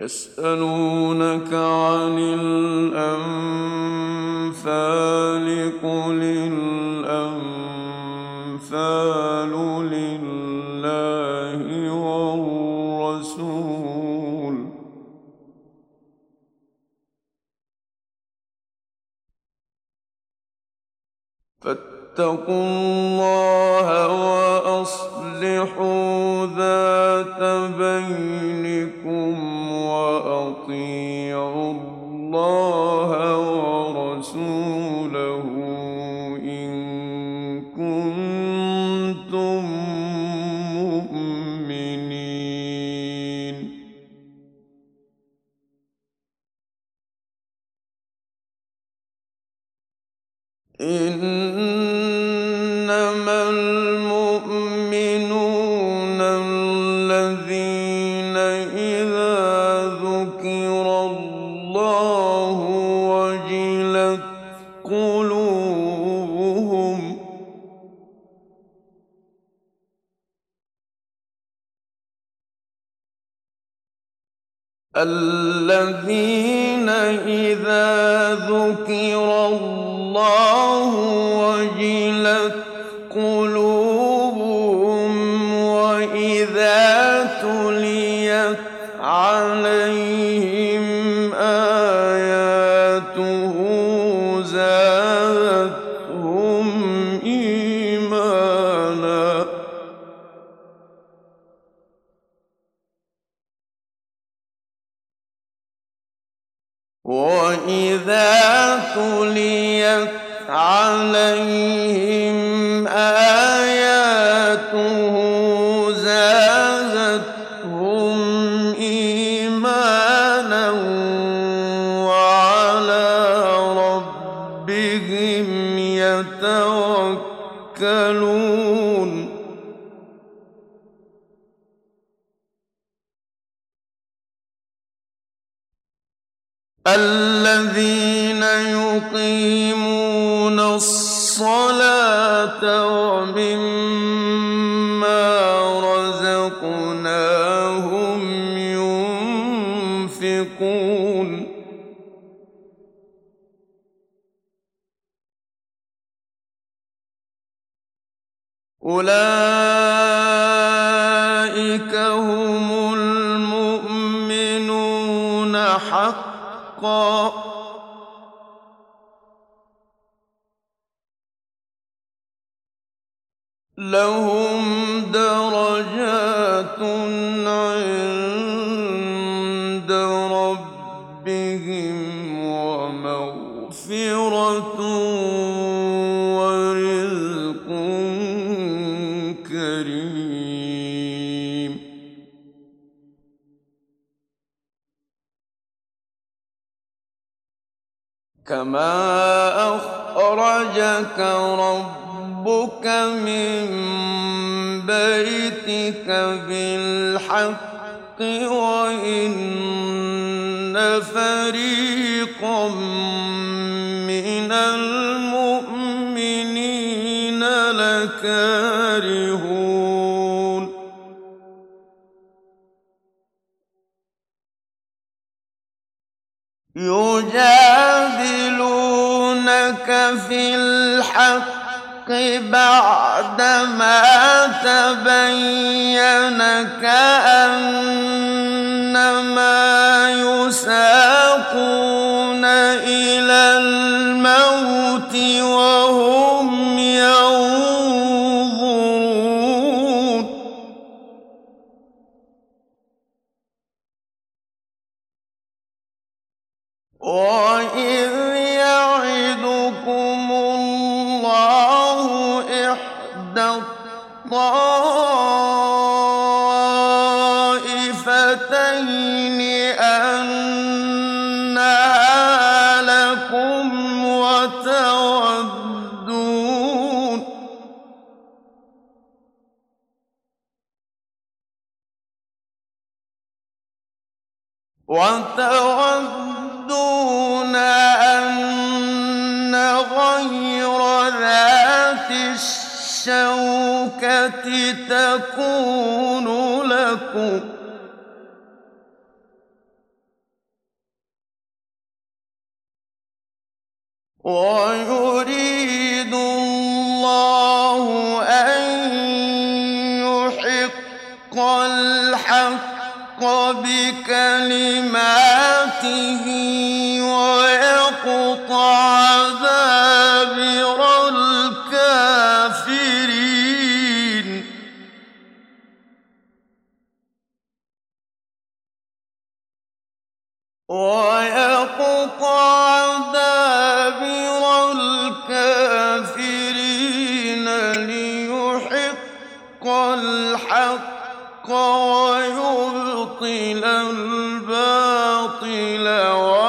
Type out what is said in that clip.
يسألونك عن الأنفال قل الأنفال لله والرسول فاتقوا الله وأصلحوا ذات بينكم وأطيعوا الله ورسوله إن كنتم مؤمنين. إنما المؤمنون الذين إذا ذكر الله وجلت قلوبهم الذين إذا ذكر الله وجلت قلوبهم وإذا تليت عليهم آياته زادتهم إيمانا وإذا تليت عليهم آياته زادتهم إيمانا وعلى ربهم يتوكلون. الذين يقيمون الصلاة ومما رزقناهم ينفقون. أولئك هم المؤمنون حقا لهم درجات عند ربهم ومغفرة ورزق كريم. كما أخرجك ربك من بيتك بالحق وإن فريقا من المؤمنين لكارهون. يجادلونك في الحق بعدما تبين كأنما يساقون إلى الموت وهم ينظرون. وإذ يعدكم الله إحدى الطائفتين أنها لكم وتودون أن غير ذات الشوكة تكون لكم ويريد الله أن يحق الحق بكلماته ويقطع دابر الكافرين ليحق الحق ويبطل الباطل